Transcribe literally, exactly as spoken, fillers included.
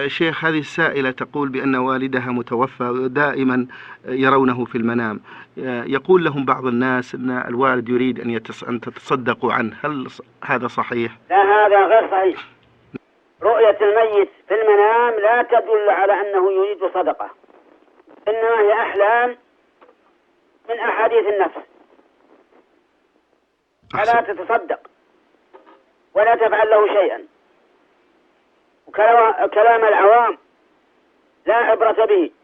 شيخ، هذه السائلة تقول بأن والدها متوفى دائما يرونه في المنام. يقول لهم بعض الناس أن الوالد يريد أن, يتص... أن تتصدقوا عنه، هل هذا صحيح؟ لا، هذا غير صحيح. رؤية الميت في المنام لا تدل على أنه يريد صدقة، إنما هي أحلام من أحاديث النفس. فلا تتصدق ولا تفعل له شيئا. وكلام العوام لا عبرة به.